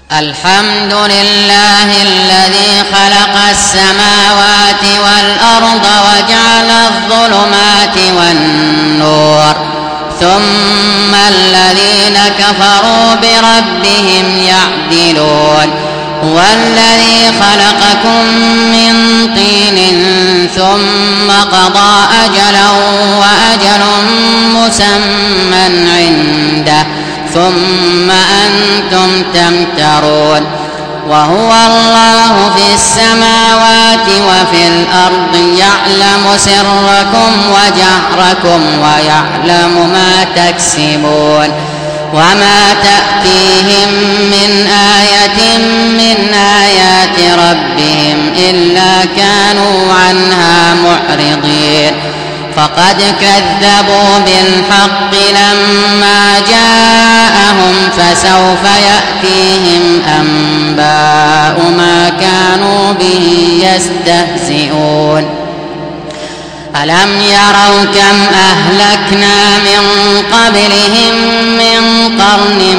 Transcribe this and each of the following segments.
الحمد لله الذي خلق السماوات والأرض وجعل الظلمات والنور ثم الذين كفروا بربهم يعدلون هو الذي خلقكم من طين ثم قضى أجلا وأجل مسمى عنده ثم أنتم تمترون وهو الله في السماوات وفي الأرض يعلم سركم وجهركم ويعلم ما تكسبون وما تأتيهم من آية من آيات ربهم إلا كانوا عنها معرضين فقد كذبوا بالحق لما جاءهم فسوف يأتيهم أنباء ما كانوا به يستهزئون ألم يروا كم أهلكنا من قبلهم من قرن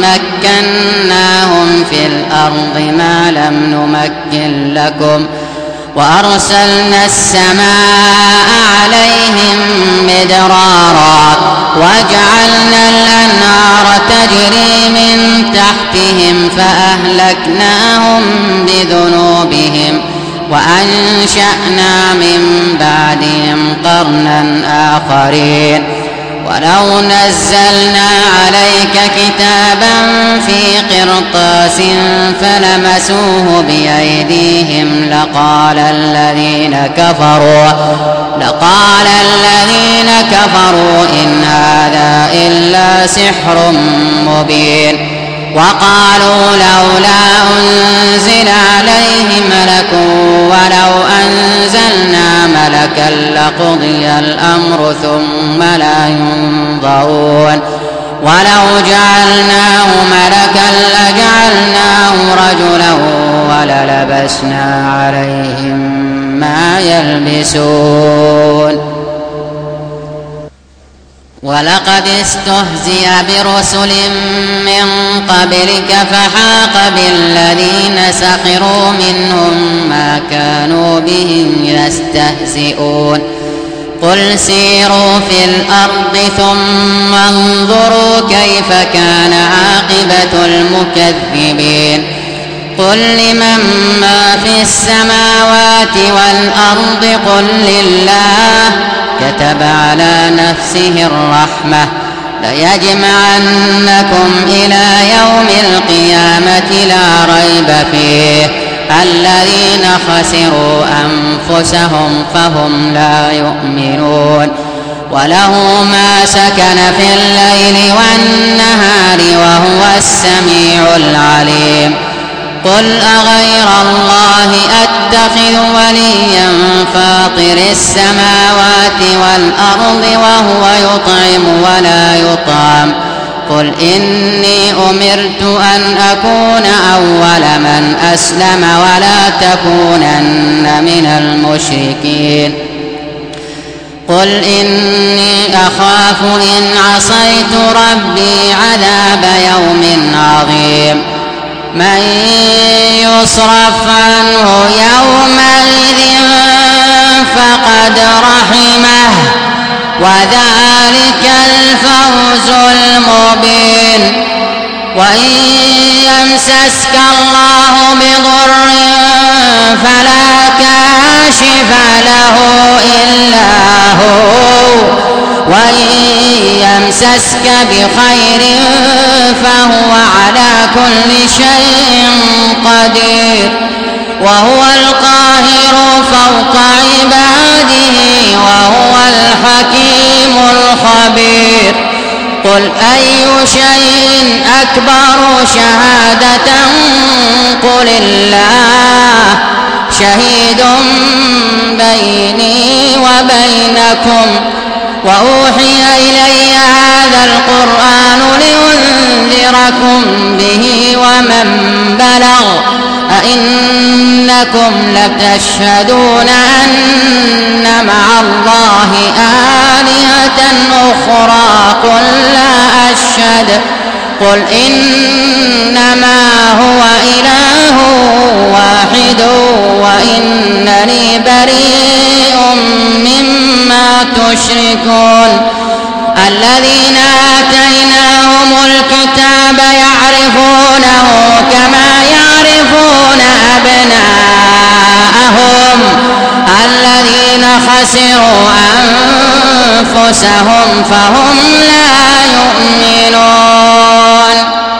مكناهم في الأرض ما لم نمكن لكم وأرسلنا السماء عليهم مدرارا وجعلنا الأنهار تجري من تحتهم فأهلكناهم بذنوبهم وأنشأنا من بعدهم قرنا آخرين ولو نزلنا عليك كتابا في قرطاس فلمسوه بأيديهم لقال الذين كفروا إن هذا إلا سحر مبين وقالوا لولا أنزل عليه ملك ولو أنزلنا ملكا لقضي الأمر ثم لا ينظرون ولو جعلناه ملكا لجعلناه رجلا وللبسنا عليهم ما يلبسون ولقد استهزئ برسل من قبلك فحاق بالذين سخروا منهم ما كانوا به يستهزئون قل سيروا في الأرض ثم انظروا كيف كان عاقبة المكذبين قل لمن ما في السماوات والأرض قل لله كتب على نفسه الرحمة ليجمعنكم إلى يوم القيامة لا ريب فيه الذين خسروا أنفسهم فهم لا يؤمنون وله ما سكن في الليل والنهار وهو السميع العليم قل أغير الله أتخذ وليا فاطر السماوات والأرض وهو يطعم ولا يطعم قل إني أمرت أن أكون أول من أسلم ولا تكونن من المشركين قل إني أخاف إن عصيت ربي عذاب يوم عظيم من يصرف عنه يومئذ فقد رحمه وذلك الفوز المبين وإن يمسسك الله بضر فلا كاشف له إلا هو وإن يمسسك بخير فهو على كل شيء قدير وهو القاهر فوق عباده وهو الحكيم الخبير قل أي شيء أكبر شهادة قل الله شهيد بيني وبينكم وأوحي إلي هذا القرآن لأنذركم به ومن بلغ أئنكم لتشهدون أن مع الله آلهة أخرى قل لا أشهد قل إنما هو مشركون الذين آتيناهم الكتاب يعرفونه كما يعرفون أبناءهم الذين خسروا أنفسهم فهم لا يؤمنون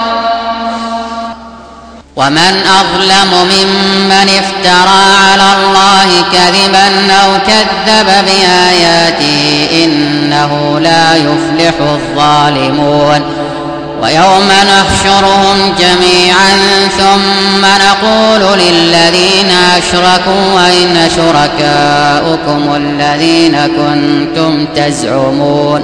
ومن أظلم ممن افترى على الله كذبا أو كذب بآياته إنه لا يفلح الظالمون ويوم نحشرهم جميعا ثم نقول للذين أشركوا أين شركاؤكم الذين كنتم تزعمون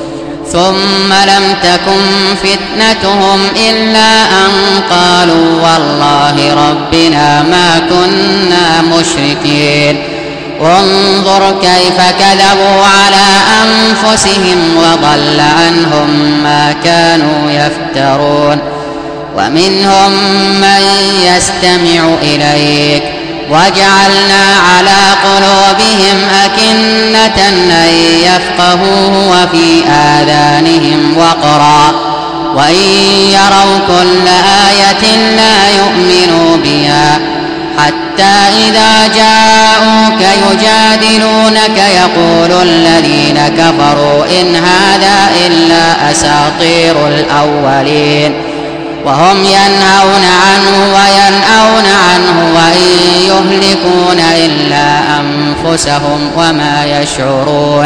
ثم لم تكن فتنتهم إلا أن قالوا والله ربنا ما كنا مشركين انظر كيف كذبوا على أنفسهم وضل عنهم ما كانوا يفترون ومنهم من يستمع إليك وجعلنا على قلوبهم أكنة أن يفقهوه وفي آذانهم وقرا وإن يروا كل آية لا يؤمنوا بها حتى إذا جاءوك يجادلونك يقول الذين كفروا إن هذا إلا أساطير الأولين وهم ينهون عنه وينأون عنه وإن يهلكون إلا أنفسهم وما يشعرون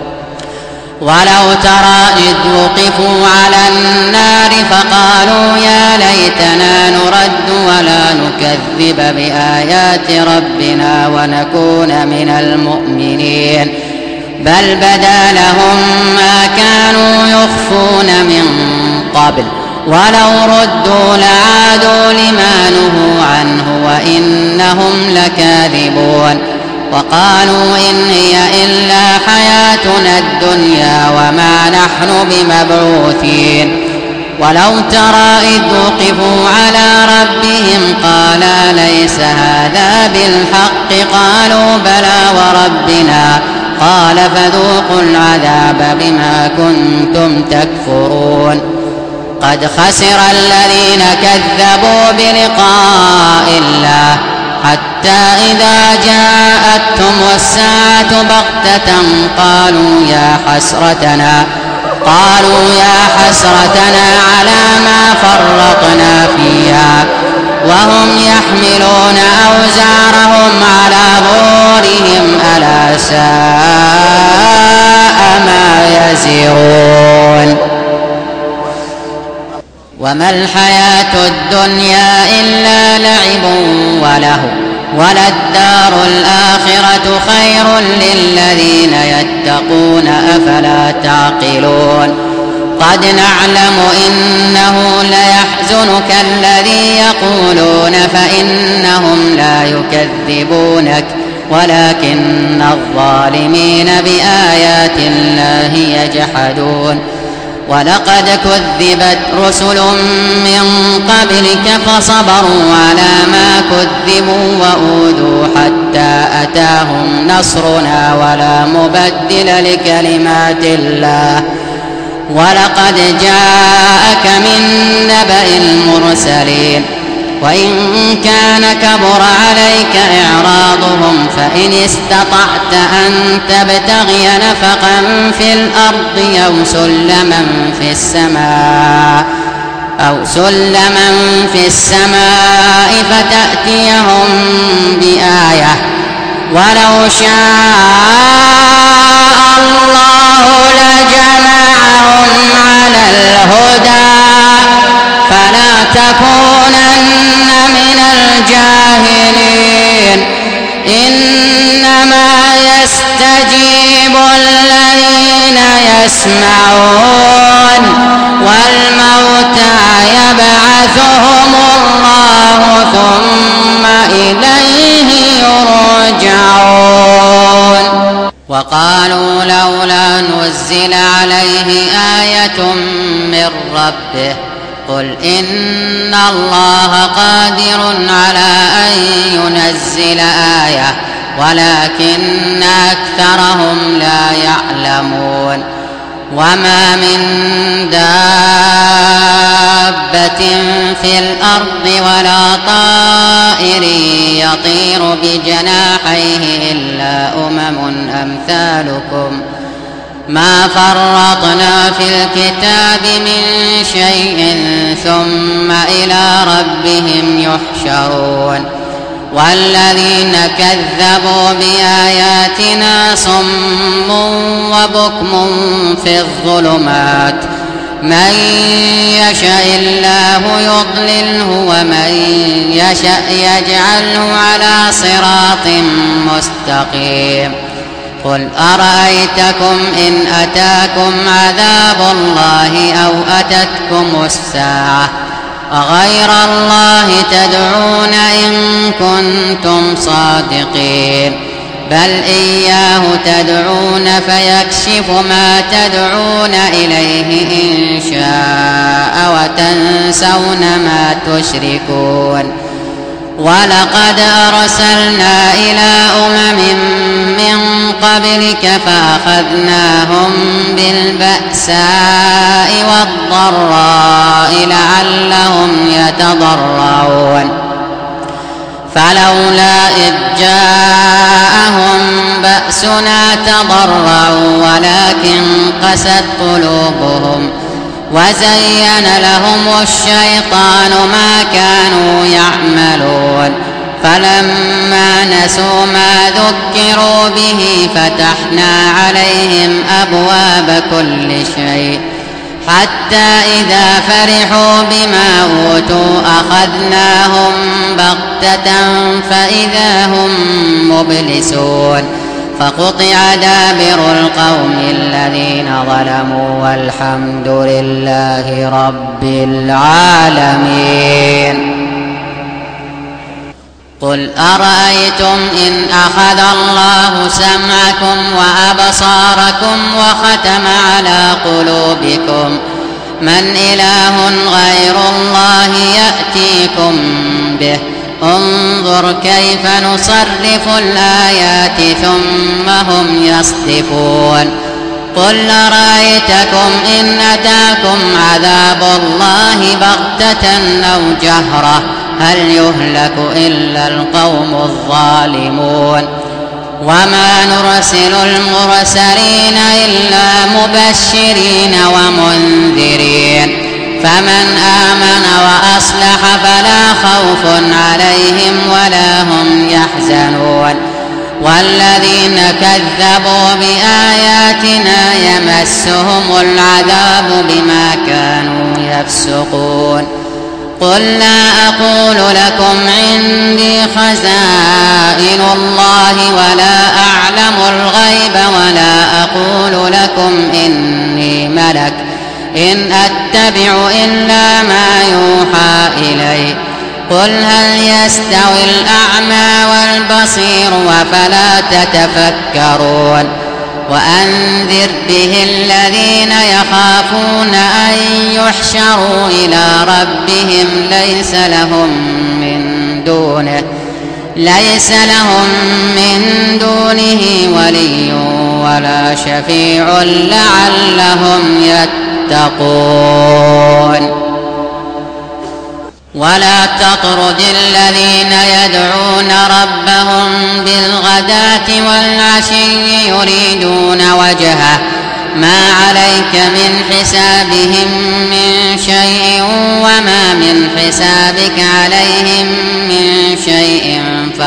ولو ترى إذ وقفوا على النار فقالوا يا ليتنا نرد ولا نكذب بآيات ربنا ونكون من المؤمنين بل بدا لهم ما كانوا يخفون من قبل ولو ردوا لعادوا لما نهوا عنه وإنهم لكاذبون وقالوا إن هي إلا حياتنا الدنيا وما نحن بمبعوثين ولو ترى إذ وقفوا على ربهم قال ليس هذا بالحق قالوا بلى وربنا قال فذوقوا العذاب بما كنتم تكفرون قد خسر الذين كذبوا بلقاء الله حتى إذا جاءتهم الساعة بغتة قالوا يا حسرتنا على ما فرطنا فيها وهم يحملون أوزارهم على ظهورهم ألا ساء ما يزرون وما الحياة الدنيا إلا لعب ولهو وللدار الآخرة خير للذين يتقون أفلا تعقلون قد نعلم إنه ليحزنك الذي يقولون فإنهم لا يكذبونك ولكن الظالمين بآيات الله يجحدون ولقد كذبت رسل من قبلك فصبروا على ما كذبوا وأوذوا حتى أتاهم نصرنا ولا مبدل لكلمات الله ولقد جاءك من نبأ المرسلين وإن كان كبر عليك إعراضهم فإن استطعت أن تبتغي نفقا في الأرض أو سلما في السماء فتأتيهم بآية ولو شاء الله لجمعهم على الهدى فلا تكونن من الجاهلين إنما يستجيب الذين يسمعون والموتى يبعثهم الله ثم إليه يرجعون وقالوا لولا نزل عليه آية من ربه قل إن الله قادر على أن ينزل آية ولكن أكثرهم لا يعلمون وما من دابة في الأرض ولا طائر يطير بجناحيه إلا أمثالكم ما فرطنا في الكتاب من شيء ثم إلى ربهم يحشرون والذين كذبوا بآياتنا صم وبكم في الظلمات من يشاء الله يضلله ومن يشاء يجعله على صراط مستقيم قل أرأيتكم إن أتاكم عذاب الله أو أتتكم الساعة أغير الله تدعون إن كنتم صادقين بل إياه تدعون فيكشف ما تدعون إليه إن شاء وتنسون ما تشركون ولقد أرسلنا إلى من قبلك فأخذناهم بالبأساء والضراء لعلهم يتضرعون فلولا إذ جاءهم بأسنا تضرعوا ولكن قست قلوبهم وزين لهم الشيطان ما كانوا يعملون فلما نسوا ما ذكروا به فتحنا عليهم أبواب كل شيء حتى إذا فرحوا بما أوتوا أخذناهم بغتة فإذا هم مبلسون فقطع دابر القوم الذين ظلموا والحمد لله رب العالمين قل أرأيتم إن أخذ الله سمعكم وأبصاركم وختم على قلوبكم من إله غير الله يأتيكم به انظر كيف نصرف الآيات ثم هم يصدفون قل أرأيتكم إن أتاكم عذاب الله بغتة أو جهرة هل يهلك إلا القوم الظالمون وما نرسل المرسلين إلا مبشرين ومنذرين فمن آمن وأصلح فلا خوف عليهم ولا هم يحزنون والذين كذبوا بآياتنا يمسهم العذاب بما كانوا يفسقون قل لا أقول لكم عندي خزائن الله ولا أعلم الغيب ولا أقول لكم إني ملك إن أتبع إلا ما يوحى إلي قل هل يستوي الأعمى والبصير وفلا تتفكرون وأنذر به الذين يخافون أن يحشروا إلى ربهم ليس لهم من دونه ولي ولا شفيع لعلهم يتقون ولا تطرد الذين يدعون ربهم بالغداة والعشي يريدون وجهه ما عليك من حسابهم من شيء وما من حسابك عليهم من شيء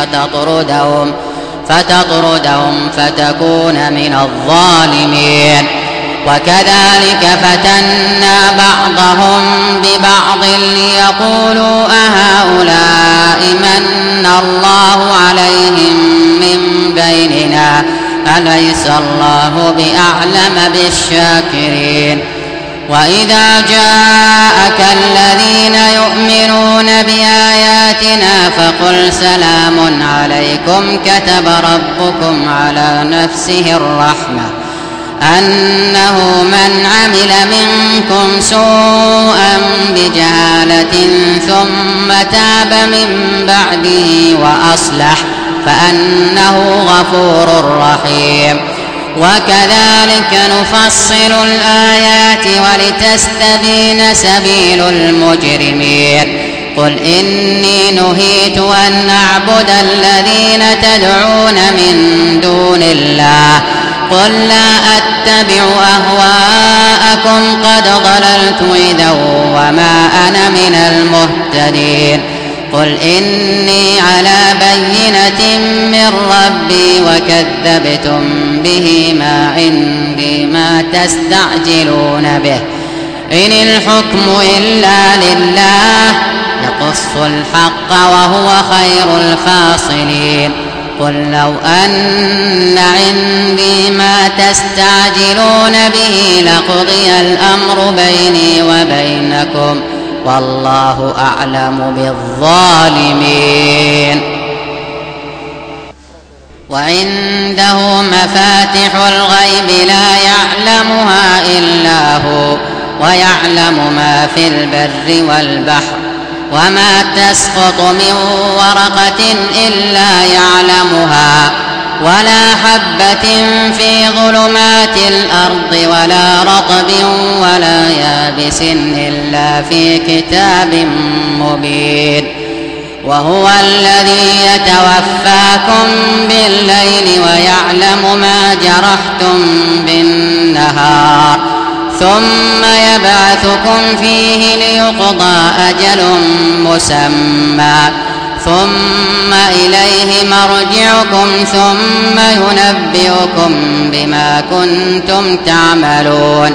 فتطردهم فتكون من الظالمين وكذلك فتنا بعضهم ببعض ليقولوا أهؤلاء من الله عليهم من بيننا أليس الله بأعلم بالشاكرين وإذا جاءك الذين يؤمنون بآياتنا فقل سلام عليكم كتب ربكم على نفسه الرحمة أنه من عمل منكم سوءا بجهالة ثم تاب من بعده فأنه غفور رحيم. وكذلك نفصل الآيات ولتستبين سبيل المجرمين. قل إني نهيت أن أعبد الذين تدعون من دون الله قل لا أتبع أهواءكم قد ضللت إذا وما أنا من المهتدين. قل إني على بينة من ربي وكذبتم به ما عندي ما تستعجلون به إن الحكم إلا لله يقص الحق وهو خير الفاصلين. قل لو أن عندي ما تستعجلون به لقضي الأمر بيني وبينكم والله أعلم بالظالمين. وعنده مفاتح الغيب لا يعلمها إلا هو ويعلم ما في البر والبحر وما تسقط من ورقة إلا يعلمها ولا حبة في ظلمات الأرض ولا رطب ولا يابس إلا في كتاب مبين. وهو الذي يتوفاكم بالليل ويعلم ما جرحتم بالنهار ثم يبعثكم فيه ليقضى أجل مسمى ثم إليه مرجعكم ثم ينبئكم بما كنتم تعملون.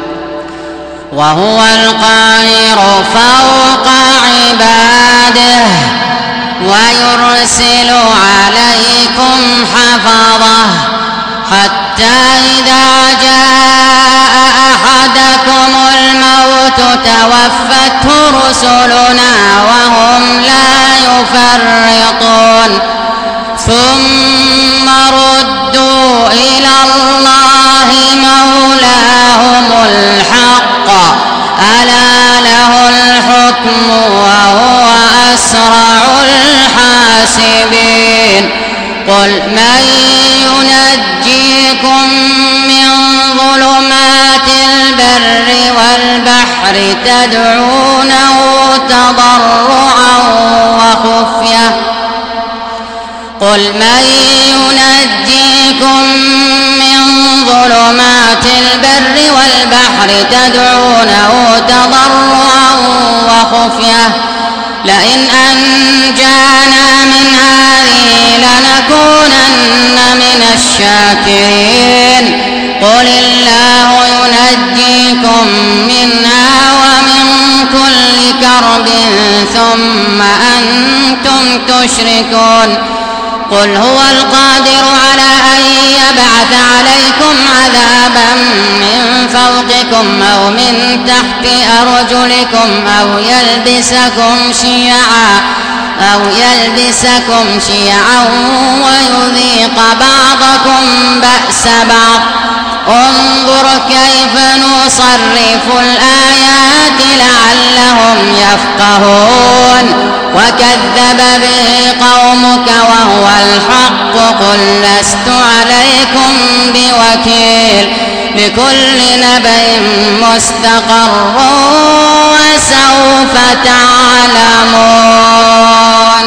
وهو القاهر فوق عباده ويرسل عليكم حفظه حتى إذا جاء أحدكم الموت توفته رسلنا وهم لا يفرطون ثم ردوا إلى الله مولاهم الحق ألا له الحكم وهو أسرع الحاسبين. قل من ينجيكم من ظلمات البر والبحر تدعونه تضرعا وخفية قل من ينجيكم من ظلمات البر والبحر تدعونه تضرعا وخفية لئن أنجانا من هذه لنكونن من الشاكرين. قل الله ينجيكم منها ومن كل كرب ثم أنتم تشركون. قل هو القادر على أن يبعث عليكم عذابا من فوقكم أو من تحت أرجلكم أو يلبسكم شيعا ويذيق بعضكم بأس بعض. انظر كيف نصرف الآيات لعلهم يفقهون. وكذب به قومك وهو الحق قل لست عليكم بوكيل لكل نبأ مستقر وسوف تعلمون.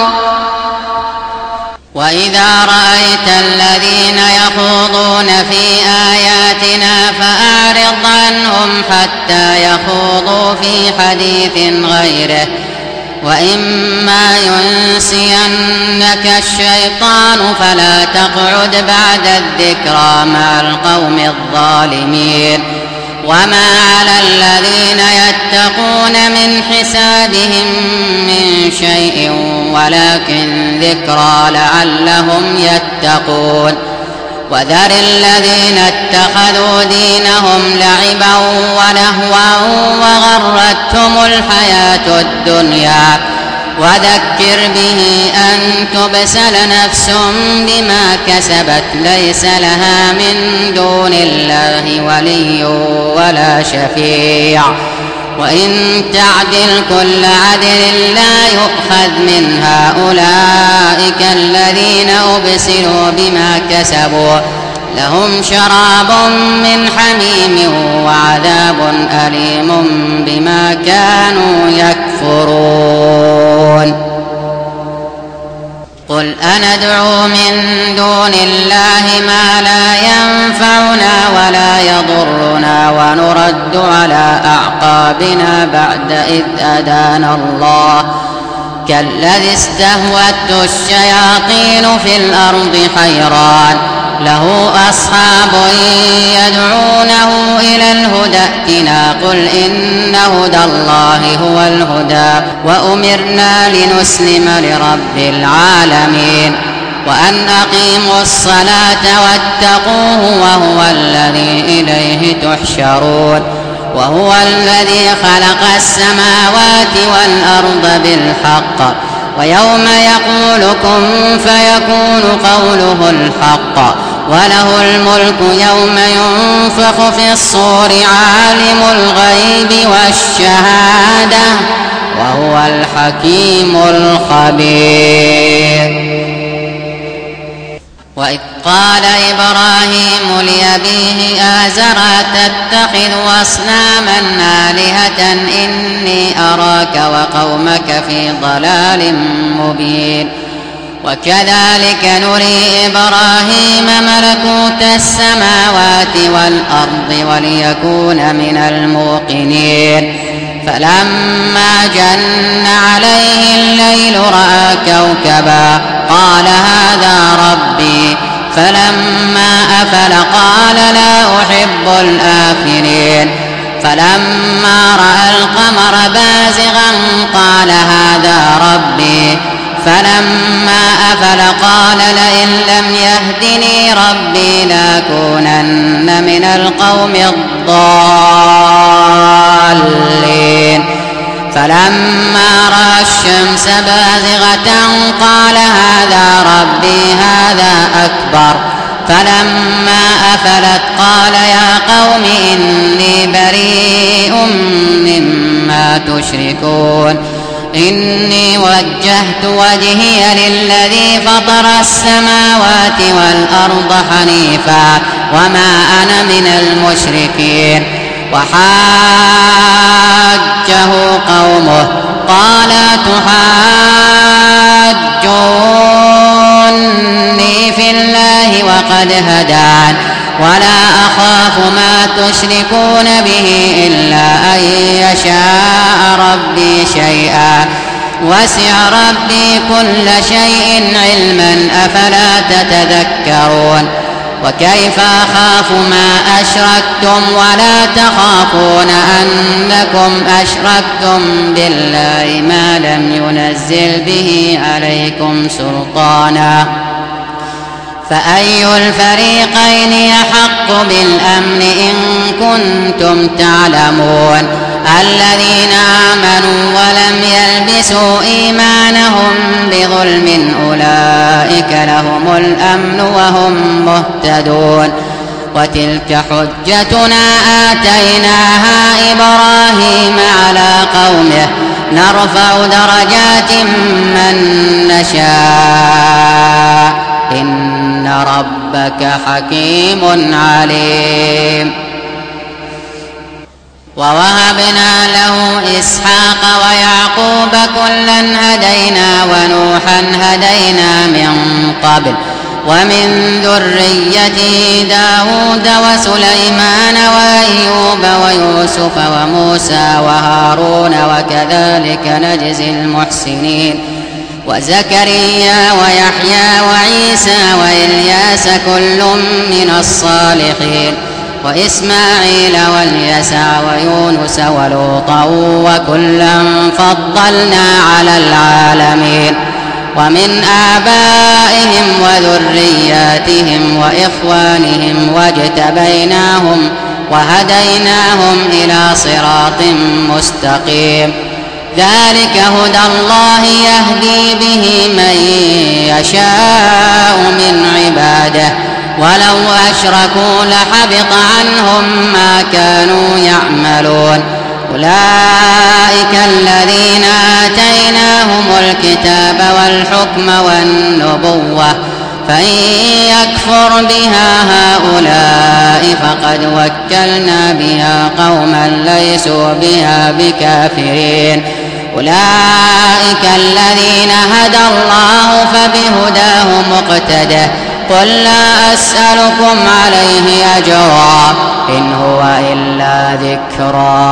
وإذا رأيت الذين يخوضون في آياتنا فأعرض عنهم حتى يخوضوا في حديث غيره وإما ينسينك الشيطان فلا تقعد بعد الذكرى مع القوم الظالمين. وما على الذين يتقون من حسابهم من شيء ولكن ذكرى لعلهم يتقون. وذر الذين اتخذوا دينهم لعبا ولهوا وغرتهم الحياة الدنيا وذكر به أن تبسل نفس بما كسبت ليس لها من دون الله ولي ولا شفيع وإن تعدل كل عدل لا يؤخذ منها أولئك الذين أبسلوا بما كسبوا لهم شراب من حميم وعذاب أليم بما كانوا يكفرون. قل أندعو من دون الله ما لا ينفعنا ولا يضرنا ونرد على أعقابنا بعد إذ هدانا الله كالذي استهوته الشياطين في الأرض حيران له أصحاب يدعونه إلى الهدى ائتنا قل إن هدى الله هو الهدى وأمرنا لنسلم لرب العالمين وأن أقيموا الصلاة واتقوه وهو الذي إليه تحشرون وهو الذي خلق السماوات والأرض بالحق ويوم يقول كن فيكون قوله الحق وله الملك يوم ينفخ في الصور عالم الغيب والشهادة وهو الحكيم الخبير. وإذ قال إبراهيم لأبيه آزر تتخذ أصناما آلهة إني أراك وقومك في ضلال مبين. وكذلك نري إبراهيم ملكوت السماوات والأرض وليكون من الموقنين فلما جن عليه الليل رأى كوكبا قال هذا ربي فلما أفل قال لا أحب الآفلين فلما رأى القمر بازغا قال هذا ربي فلما أفل قال لئن لم يهدني ربي لأكونن من القوم الضالين فلما رأى الشمس بازغة قال هذا ربي هذا أكبر فلما أفلت قال يا قوم إني بريء مما تشركون إني وجهت وجهي للذي فطر السماوات والأرض حنيفا وما أنا من المشركين. وحاجه قومه قال تحاجوني في الله وقد هدان ولا أخاف ما تشركون به إلا أن يشاء ربي شيئا وسع ربي كل شيء علما أفلا تتذكرون. وكيف أخاف ما أشركتم ولا تخافون أنكم أشركتم بالله ما لم ينزل به عليكم سلطانا فأي الفريقين يحق بالأمن إن كنتم تعلمون. الذين آمنوا ولم يلبسوا إيمانهم بظلم أولئك لهم الأمن وهم مهتدون. وتلك حجتنا آتيناها إبراهيم على قومه نرفع درجات من نشاء إن ربك حكيم عليم. ووهبنا له إسحاق ويعقوب كلا هدينا ونوحا هدينا من قبل ومن ذريته داود وسليمان وأيوب ويوسف وموسى وهارون وكذلك نجزي المحسنين. وزكريا ويحيى وعيسى وإلياس كل من الصالحين وإسماعيل واليسع ويونس ولوطا وكلا فضلنا على العالمين. ومن آبائهم وذرياتهم وإخوانهم واجتبيناهم وهديناهم إلى صراط مستقيم. ذلك هدى الله يهدي به من يشاء من عباده ولو أشركوا لحبط عنهم ما كانوا يعملون. أولئك الذين آتيناهم الكتاب والحكم والنبوة فإن يكفر بها هؤلاء فقد وكلنا بها قوما ليسوا بها بكافرين أولئك الذين هدى الله فبهداه مقتده قل لا أسألكم عليه أجرا إن هو إلا ذكرى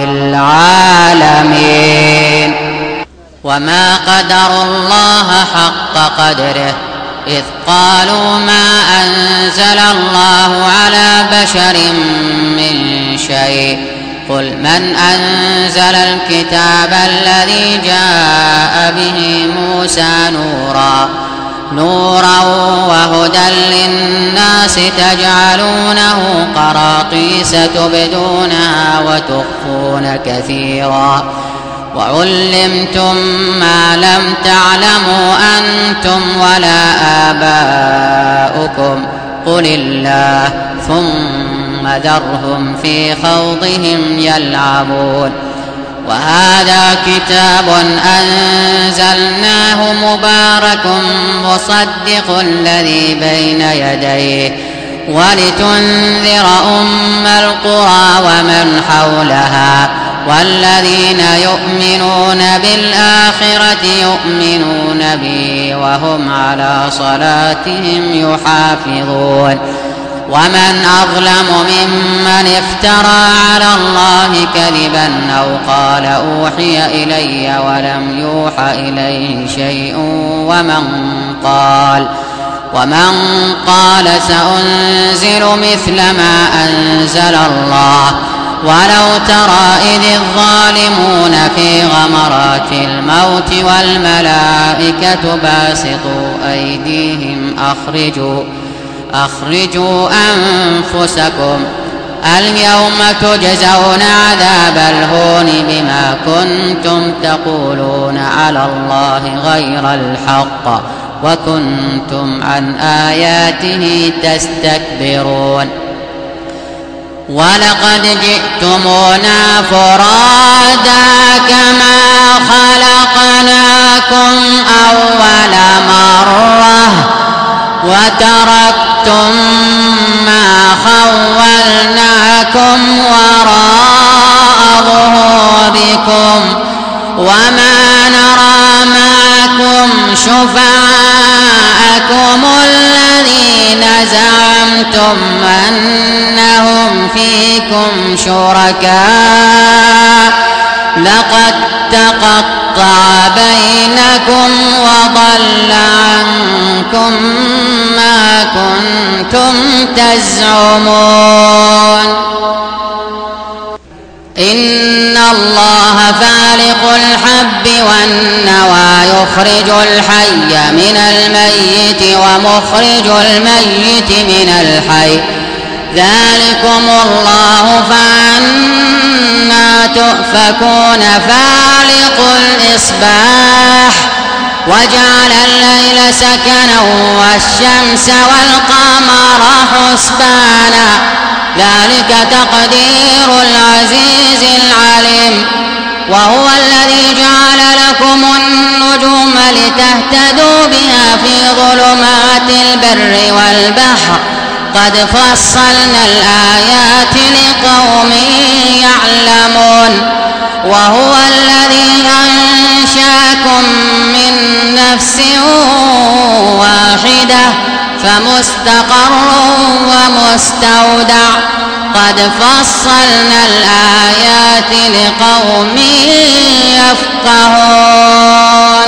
للعالمين وما قدروا الله حق قدره إذ قالوا ما أنزل الله على بشر من شيء قل من أنزل الكتاب الذي جاء به موسى نورا وهدى للناس تجعلونه قراطيس تبدونها وتخفون كثيرا وعلمتم ما لم تعلموا أنتم ولا آباؤكم قل الله ثم ذرهم في خوضهم يلعبون وهذا كتاب أنزلناه مبارك مصدق الذي بين يديه ولتنذر أم القرى ومن حولها والذين يؤمنون بالآخرة يؤمنون به وهم على صلاتهم يحافظون ومن أظلم ممن افترى على الله كذبا أو قال أوحي إلي ولم يوح إليه شيء ومن قال سأنزل مثل ما أنزل الله ولو ترى إذ الظالمون في غمرات الموت والملائكة باسطوا أيديهم أخرجوا أنفسكم اليوم تجزون عذاب الهون بما كنتم تقولون على الله غير الحق وكنتم عن آياته تستكبرون ولقد جئتمونا فرادا كما خلقناكم أول مرة وتركتم ما خولناكم وراء ظهوركم وما نرى معكم شفعاءكم الذين زعمتم أنهم فيكم شركاء لقد تقطع بينكم وضل عنكم ما كنتم تزعمون إن الله فالق الحب والنوى يخرج الحي من الميت ومخرج الميت من الحي ذلكم الله فأنا تؤفكون فالق الإصباح وجعل الليل سكنا والشمس والقمر حسبانا ذلك تقدير العزيز العليم وهو الذي جعل لكم النجوم لتهتدوا بها في ظلمات البر والبحر قد فصلنا الآيات لقوم يعلمون وهو الذي أنشأكم من نفس واحدة فمستقر ومستودع قد فصلنا الآيات لقوم يفقهون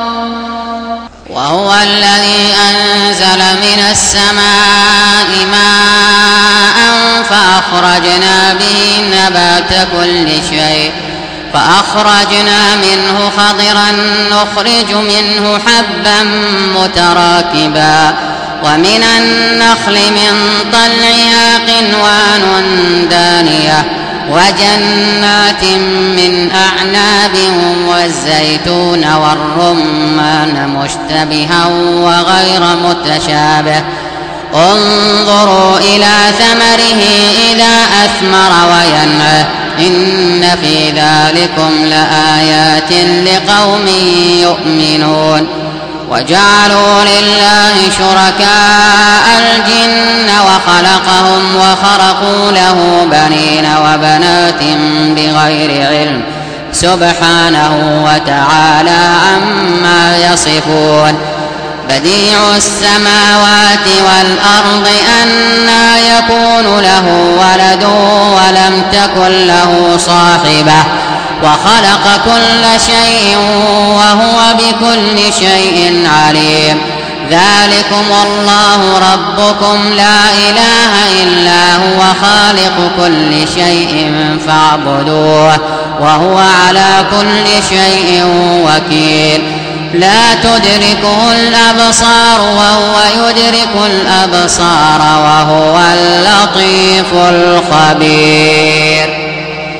وهو الذي أنزل من السماء ماء فأخرجنا به نبات كل شيء فأخرجنا منه خضرا نخرج منه حبا متراكبا ومن النخل من طلعها قنوان دانية وجنات من أعناب والزيتون والرمان مشتبها وغير متشابه انظروا إلى ثمره إذا أثمر وينعه إن في ذلكم لآيات لقوم يؤمنون وجعلوا لله شركاء الجن وخلقهم وخرقوا له بنين وبنات بغير علم سبحانه وتعالى عما يصفون بديع السماوات والأرض أنى يكون له ولد ولم تكن له صاحبة وخلق كل شيء وهو بكل شيء عليم ذلكم الله ربكم لا إله إلا هو خالق كل شيء فاعبدوه وهو على كل شيء وكيل لا تدركه الأبصار وهو يدرك الأبصار وهو اللطيف الخبير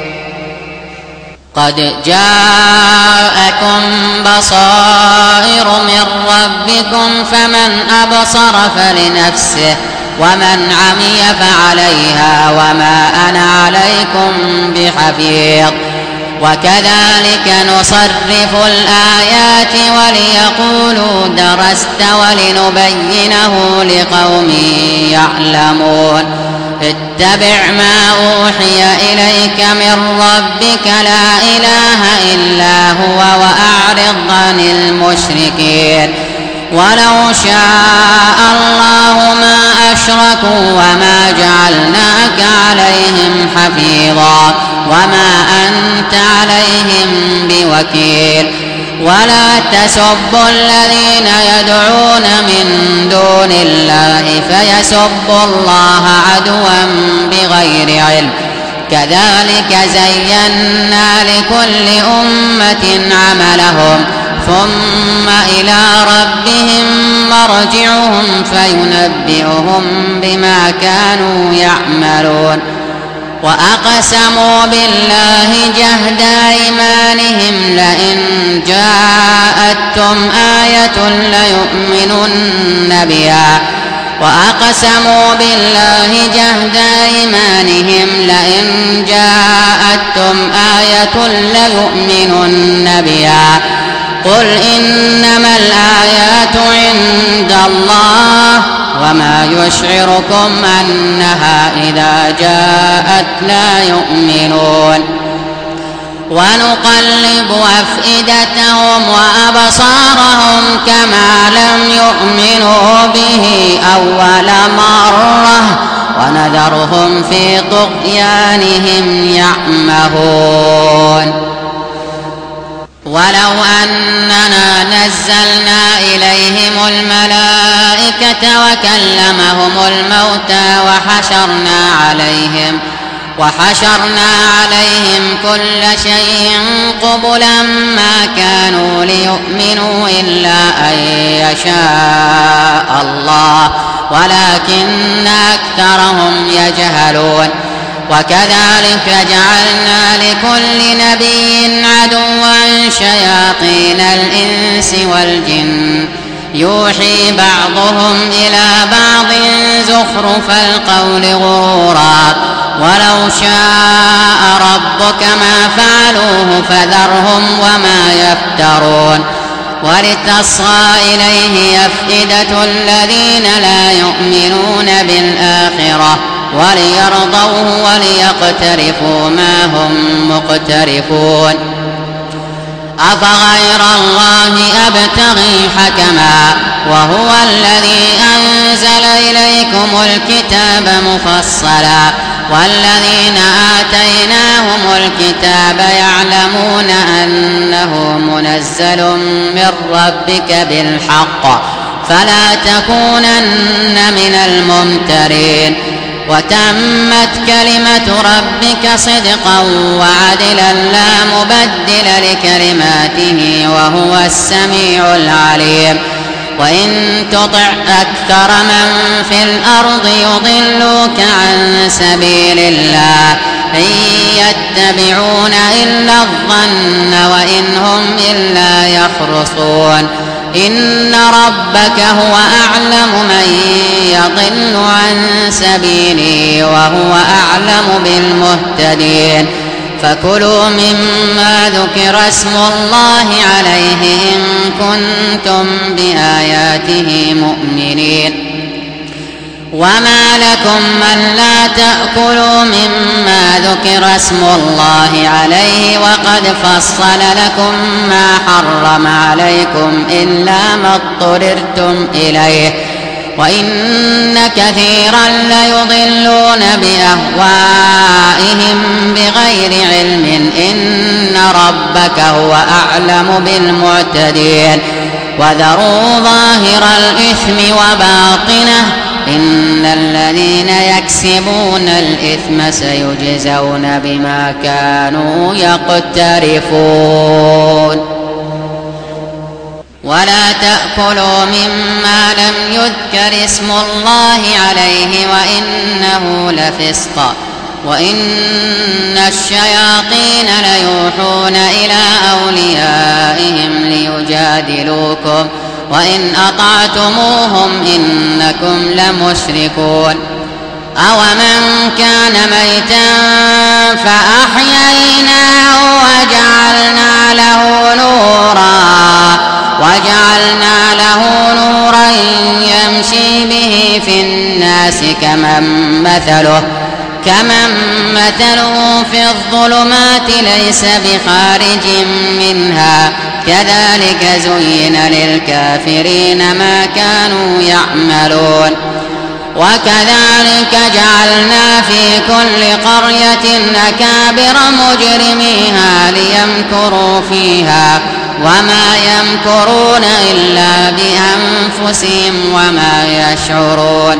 قد جاءكم بصائر من ربكم فمن أبصر فلنفسه ومن عمي فعليها وما أنا عليكم بحفيظ وكذلك نصرف الآيات وليقولوا درست ولنبينه لقوم يعلمون اتبع ما أوحي إليك من ربك لا إله إلا هو وأعرض عن المشركين ولو شاء الله ما أشركوا وما جعلناك عليهم حفيظا وما أنت عليهم بوكيل ولا تسبوا الذين يدعون من دون الله فيسبوا الله عدوا بغير علم كذلك زينا لكل أمة عملهم ثم إلى ربهم مرجعهم فينبئهم بما كانوا يعملون وأقسموا بالله جهد أيمانهم لئن جاءتهم آية ليؤمنن بها وأقسموا بالله جهد أيمانهم لئن جاءتهم آية ليؤمنن بها قل إنما الآيات عند الله وما يشعركم أنها إذا جاءت لا يؤمنون ونقلب أفئدتهم وأبصارهم كما لم يؤمنوا به أول مرة ونذرهم في طغيانهم يعمهون ولو أننا نزلنا إليهم الملائكة وكلمهم الموتى وحشرنا عليهم كل شيء قبلا ما كانوا ليؤمنوا إلا أن يشاء الله ولكن أكثرهم يجهلون وكذلك جعلنا لكل نبي عدوا شياطين الإنس والجن يوحي بعضهم إلى بعض زخرف القول غرورا ولو شاء ربك ما فعلوه فذرهم وما يفترون ولتصغى إليه أفئدة الذين لا يؤمنون بالآخرة وليرضوه وليقترفوا ما هم مقترفون أفغير الله أبتغي حكما وهو الذي أنزل إليكم الكتاب مفصلا والذين آتيناهم الكتاب يعلمون أنه منزل من ربك بالحق فلا تكونن من الممترين وتمت كلمة ربك صدقا وعدلا لا مبدل لكلماته وهو السميع العليم وإن تطع أكثر من في الأرض يضلوك عن سبيل الله إن يتبعون إلا الظن وإن هم إلا يخرصون إن ربك هو أعلم من يضل عن سبيله وهو أعلم بالمهتدين فكلوا مما ذكر اسم الله عليه إن كنتم بآياته مؤمنين. وما لكم من لا تأكلوا مما ذكر اسم الله عليه وقد فصل لكم ما حرم عليكم إلا ما اضطررتم إليه وإن كثيرا ليضلون بأهوائهم بغير علم إن ربك هو أعلم بالمعتدين. وذروا ظاهر الإثم وباطنه إن الذين يكسبون الإثم سيجزون بما كانوا يقترفون. ولا تأكلوا مما لم يذكر اسم الله عليه وإنه لفسق وإن الشياطين ليوحون إلى أوليائهم ليجادلوكم وإن أطعتموهم إنكم لمشركون. أومن كان ميتا فأحييناه وجعلنا له نورا يمشي به في الناس كمن مثله في الظلمات ليس بخارج منها كذلك زين للكافرين ما كانوا يعملون. وكذلك جعلنا في كل قرية أكابر مجرميها ليمكروا فيها وما يمكرون إلا بأنفسهم وما يشعرون.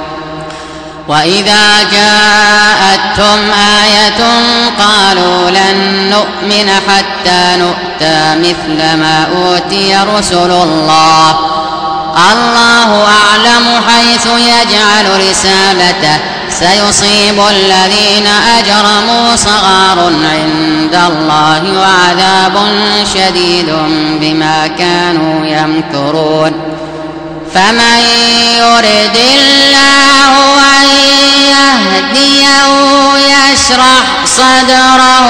وإذا جاءتهم آية قالوا لن نؤمن حتى نؤتى مثل ما أوتي رسل الله أعلم حيث يجعل رسالته سيصيب الذين أجرموا صغار عند الله وعذاب شديد بما كانوا يمكرون. فمن يرد الله أن يهديه يشرح صدره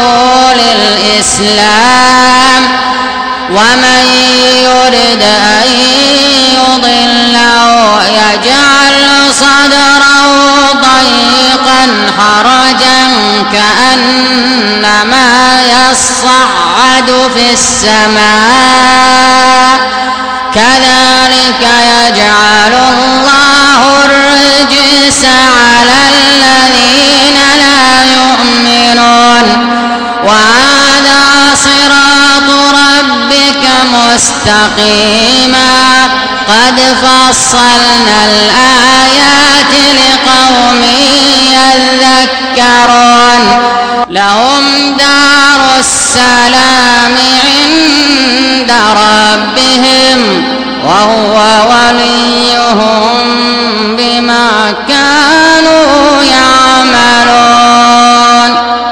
للإسلام ومن يرد أن يضله يجعل صدره ضيقا حرجا كأنما يصعد في السماء كذلك يجعل الله الرجس على الذين لا يؤمنون. وهذا صراط ربك مستقيما قد فصلنا الآيات لقوم يذكرون. لهم دار السلام عند ربهم وهو وليهم بما كانوا يعملون.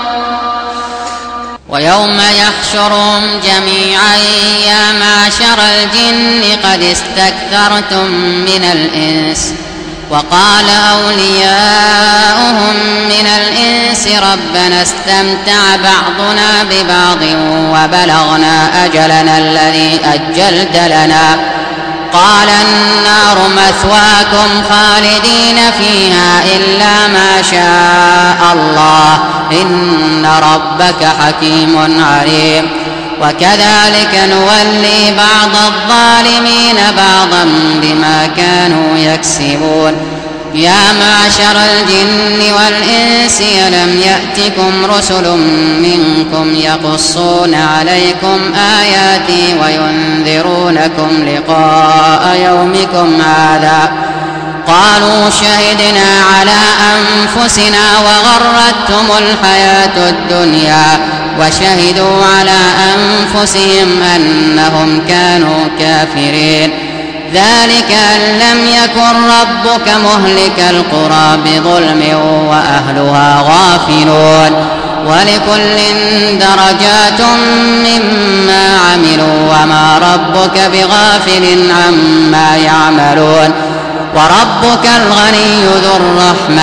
ويوم يحشرهم جميعا يا معشر الجن قد استكثرتم من الإنس وقال أولياؤهم من الإنس ربنا استمتع بعضنا ببعض وبلغنا أجلنا الذي أجلت لنا قال النار مثواكم خالدين فيها إلا ما شاء الله إن ربك حكيم عليم. وكذلك نولي بعض الظالمين بعضا بما كانوا يكسبون. يا معشر الجن والإنس ألم يأتكم رسل منكم يقصون عليكم آياتي وينذرونكم لقاء يومكم هذا قالوا شهدنا على أنفسنا وغرتهم الحياة الدنيا وشهدوا على أنفسهم أنهم كانوا كافرين. ذلك أن لم يكن ربك مهلك القرى بظلم وأهلها غافلون ولكل درجات مما عملوا وما ربك بغافل عما يعملون. وربك الغني ذو الرحمة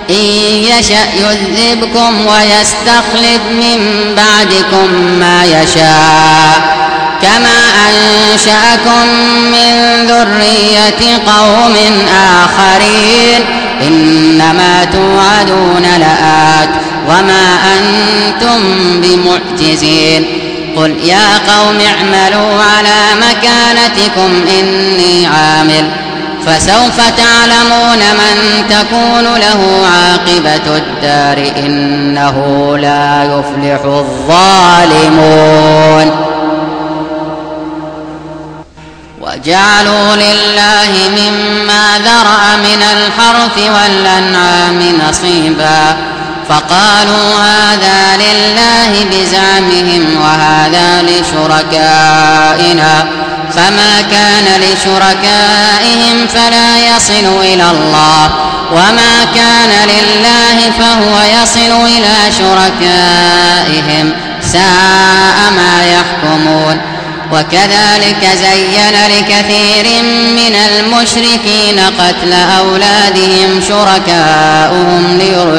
إن يشأ يذهبكم ويستخلف من بعدكم ما يشاء كما أنشأكم من ذرية قوم آخرين إنما توعدون لآت وما أنتم بمعجزين قل يا قوم اعملوا على مكانتكم إني عامل فسوف تعلمون من تكون له عاقبة الدار إنه لا يفلح الظالمون وجعلوا لله مما ذرأ من الحرث والأنعام نصيبا فقالوا هذا لله بزعمهم وهذا لشركائنا فما كان لشركائهم فلا يصل إلى الله وما كان لله فهو يصل إلى شركائهم ساء ما يحكمون وكذلك زين لكثير من المشركين قتل أولادهم شركاؤهم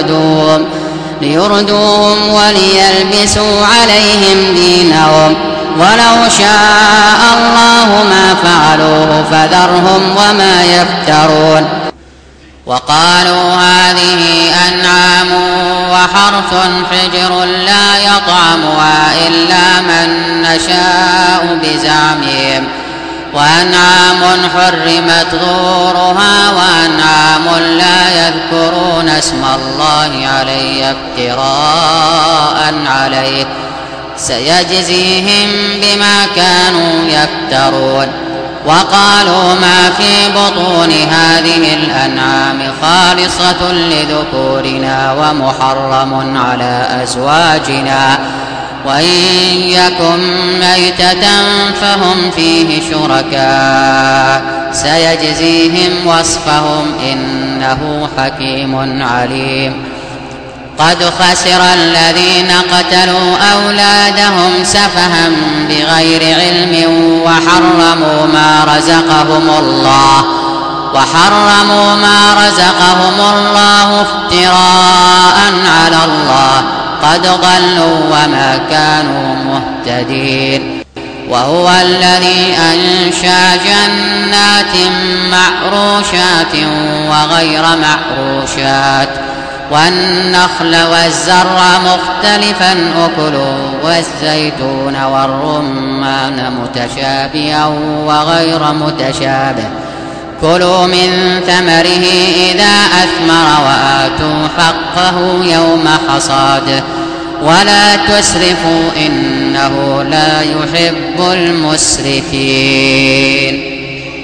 ليردوهم وليلبسوا عليهم دينهم ولو شاء الله ما فعلوه فذرهم وما يفترون وقالوا هذه أنعام وحرث حجر لا يطعمها إلا من نشاء بزعمهم وأنعام حرمت ظهورها وأنعام لا يذكرون اسم الله عليه افتراء عليه سيجزيهم بما كانوا يفترون وقالوا ما في بطون هذه الأنعام خالصة لذكورنا ومحرم على أزواجنا وإن يكن ميتة فهم فيه شركاء سيجزيهم وصفهم إنه حكيم عليم قد خسر الذين قتلوا أولادهم سفها بغير علم وحرموا ما رزقهم الله افتراء على الله قد ضلوا وما كانوا مهتدين وهو الذي أنشأ جنات معروشات وغير معروشات والنخل والزرع مختلفا أكله والزيتون والرمان متشابها وغير متشابه كلوا من ثمره إذا أثمر وآتوا حقه يوم حصاده ولا تسرفوا إنه لا يحب المسرفين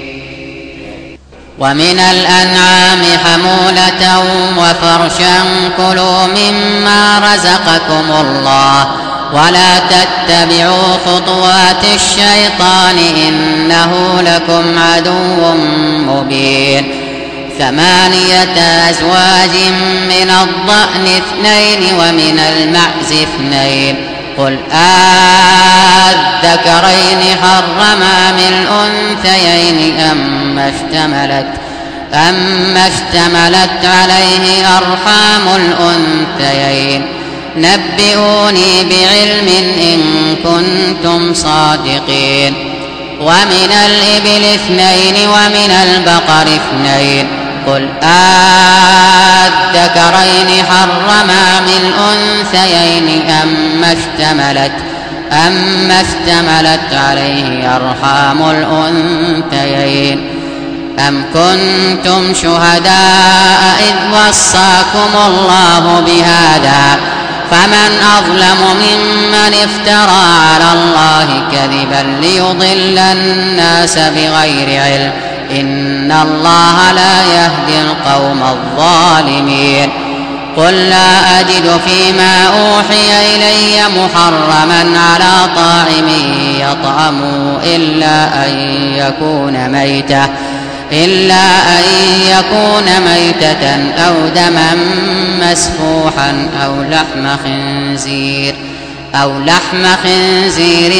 ومن الأنعام حمولة وفرشا كلوا مما رزقكم الله ولا تتبعوا خطوات الشيطان إنه لكم عدو مبين 8 أزواج من الضأن 2 ومن المعز 2 قل الذكرين حرما من الأنثيين أما اشتملت عليه أرحام الأنثيين نبئوني بعلم إن كنتم صادقين ومن الإبل 2 ومن البقر 2 قل الذكرين حرما من الأنثيين أما اشتملت عليه أرحام الأنثيين أم كنتم شهداء إذ وصاكم الله بهذا فمن أظلم ممن افترى على الله كذبا ليضل الناس بغير علم إن الله لا يهدي القوم الظالمين قل لا أجد فيما أوحي إلي محرما على طاعم يطعمه إلا أن يكون ميتة أو دما مسفوحا أو لحم خنزير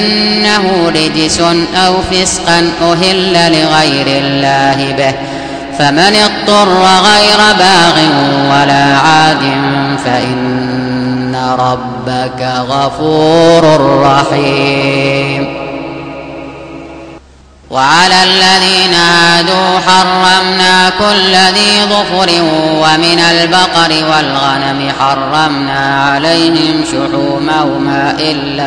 فإنه رجس أو فسقا أهل لغير الله به فمن اضطر غير باغ ولا عاد فإن ربك غفور رحيم. وعلى الذين هادوا حرمنا كل ذي ظفر ومن البقر والغنم حرمنا عليهم شحومهما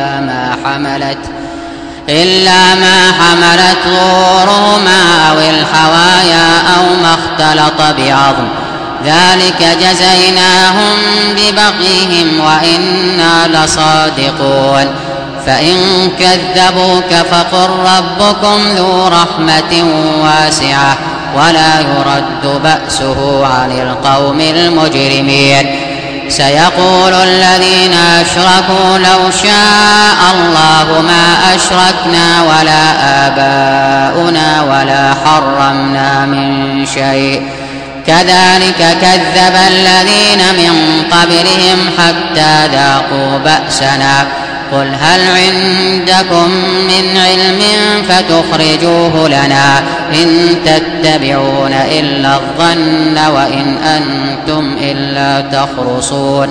إلا ما حملت ظهورهما أو الحوايا أو ما اختلط بعظم ذلك جزيناهم ببغيهم وإنا لصادقون. فإن كذبوك فقل ربكم ذو رحمة واسعة ولا يرد بأسه عن القوم المجرمين. سيقول الذين أشركوا لو شاء الله ما أشركنا ولا آباؤنا ولا حرمنا من شيء كذلك كذب الذين من قبلهم حتى ذاقوا بأسنا. قل هل عندكم من علم فتخرجوه لنا إن تتبعون إلا الظن وإن أنتم إلا تخرصون.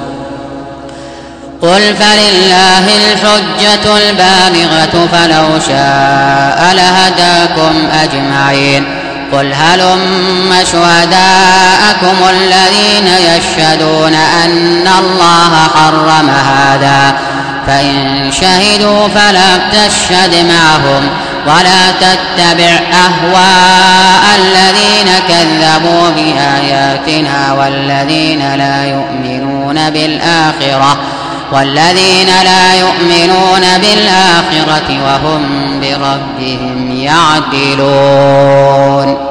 قل فلله الحجة البالغة فلو شاء لهداكم أجمعين. قل هلم شهداءكم الذين يشهدون أن الله حرم هذا فإن شهدوا فلا تشهد معهم ولا تتبع أهواء الذين كذبوا بآياتنا والذين لا يؤمنون بالآخرة وهم بربهم يعدلون.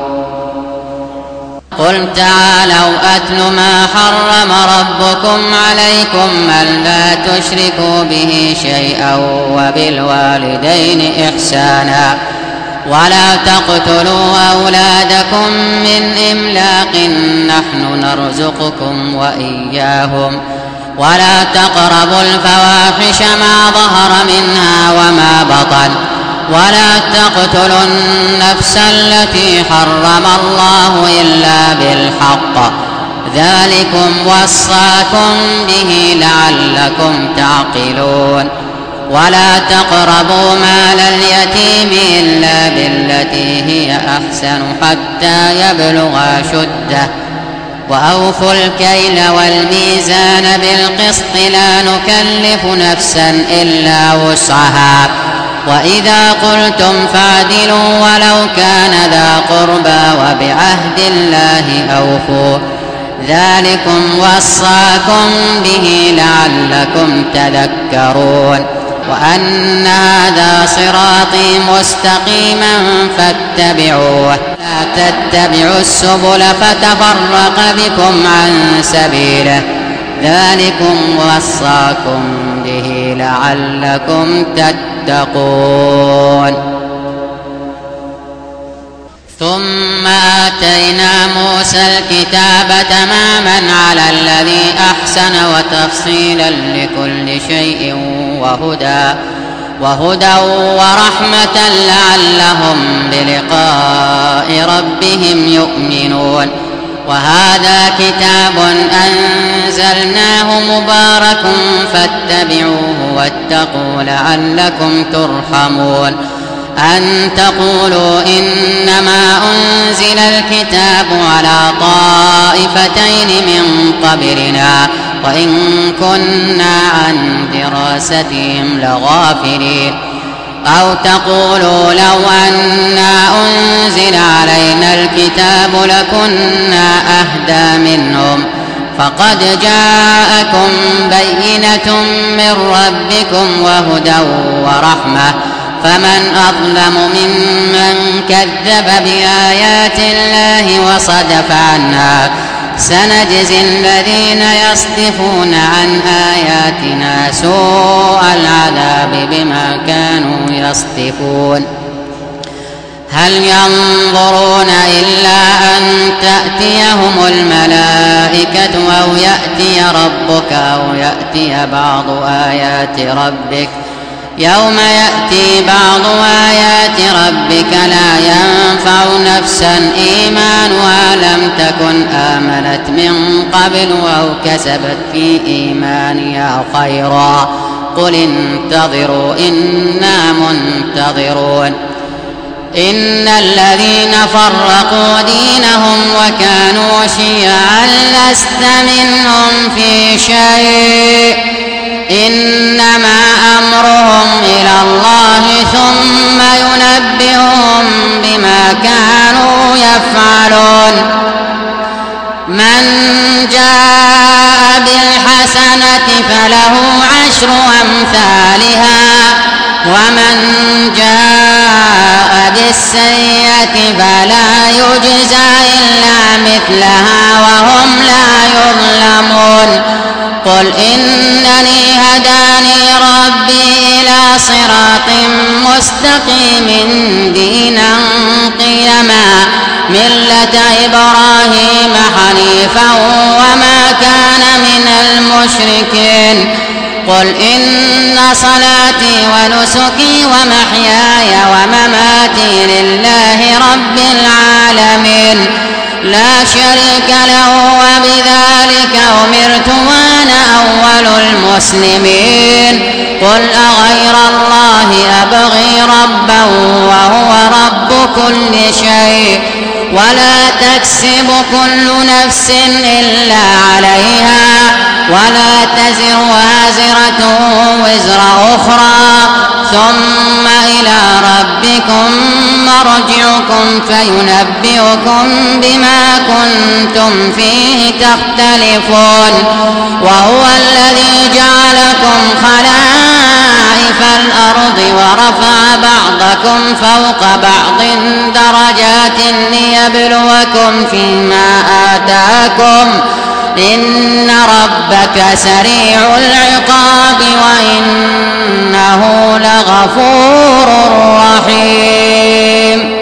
قل تعالوا أتل ما حرم ربكم عليكم ألا تشركوا به شيئا وبالوالدين إحسانا ولا تقتلوا أولادكم من إملاق نحن نرزقكم وإياهم ولا تقربوا الفواحش ما ظهر منها وما بطن ولا تقتلوا النفس التي حرم الله إلا بالحق ذلكم وصاكم به لعلكم تعقلون. ولا تقربوا مال اليتيم إلا بالتي هي أحسن حتى يبلغ أشده وأوفوا الكيل والميزان بالقسط لا نكلف نفسا إلا وسعها وإذا قلتم فاعدلوا ولو كان ذا قربى وبعهد الله أوفوا ذلكم وصاكم به لعلكم تذكرون. وأن هذا صراطي مستقيما فاتبعوه لا تتبعوا السبل فتفرق بكم عن سبيله ذلكم وصاكم به لعلكم تتقون. ثم آتينا موسى الكتاب تماما على الذي أحسن وتفصيلا لكل شيء وهدى ورحمة لعلهم بلقاء ربهم يؤمنون. وهذا كتاب أنزلناه مبارك فاتبعوه واتقوا لعلكم ترحمون. أن تقولوا إنما أنزل الكتاب على طائفتين من قبلنا وإن كنا عن دراستهم لغافلين. أو تقولوا لو أنا أنزل علينا الكتاب لكنا أهدى منهم فقد جاءكم بينة من ربكم وهدى ورحمة فمن أظلم ممن كذب بآيات الله وصدف عنها سنجزي الذين يصدفون عن آياتنا سوء العذاب بما كانوا يصدفون. هل ينظرون إلا أن تأتيهم الملائكة أو يأتي ربك أو يأتي بعض آيات ربك يوم يأتي بعض آيات ربك لا ينفع نفسا إيمانها ولم تكن آمنت من قبل أو كسبت في إيمانها خيرا قل انتظروا إنا منتظرون إن الذين فرقوا دينهم وكانوا شيعا لست منهم في شيء إنما أمرهم إلى الله ثم ينبئهم بما كانوا يفعلون من جاء بالحسنة فله 10 أمثالها ومن جاء بالسيئة فلا يجزى إلا مثلها وهم لا يظلمون قل إنني هداني ربي إلى صراط مستقيم دينا قيما ملة إبراهيم حنيفا وما كان من المشركين قل إن صلاتي ونسكي ومحياي ومماتي لله رب العالمين لا شريك له وبذلك أمرت وأنا أول المسلمين قل أغير الله أبغي ربا وهو رب كل شيء ولا تكسب كل نفس إلا عليها ولا تزر وازرة وزر أخرى ثم إلى ربكم مرجعكم فينبئكم بما كنتم فيه تختلفون وهو الذي جعلكم خلائف الأرض ورفع بعضكم فوق بعض درجات ليبلوكم فيما آتاكم إن ربك سريع العقاب وإنه لغفور رحيم